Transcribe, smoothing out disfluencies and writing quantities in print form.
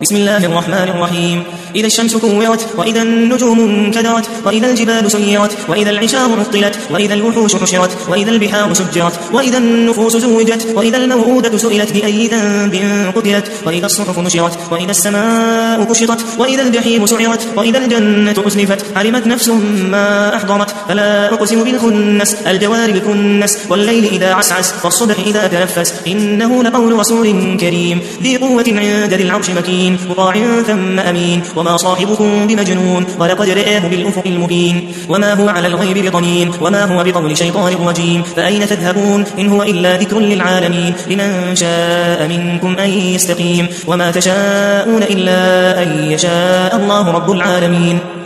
بسم الله الرحمن الرحيم. إذا الشمس كورت، وإذا النجوم انكدرت، وإذا الجبال سيرت، وإذا العشار عطلت، وإذا الوحوش حشرت، وإذا البحار سجرت، وإذا النفوس زوجت، وإذا الموءودة سئلت بأي ذنب قتلت، وإذا الصحف نشرت، وإذا السماء كشطت، وإذا الجحيم سعرت، وإذا الجنة أزلفت، علمت نفس ما أحضرت. فلا أقسم بالخنس الجوار الكنس، والليل إذا عسعس، والصبح إذا تنفس، إنه لقول رسول كريم ذي قوة عند ذي العرش مكين، مطاع ثم أمين، وما صاحبكم بمجنون، ولقد رآه بالأفق المبين، وما هو على الغيب بضنين، وما هو بقول شيطان رجيم. فأين تذهبون؟ إن هو إلا ذكر للعالمين، لمن شاء منكم أن يستقيم، وما تشاءون إلا أن يشاء الله رب العالمين.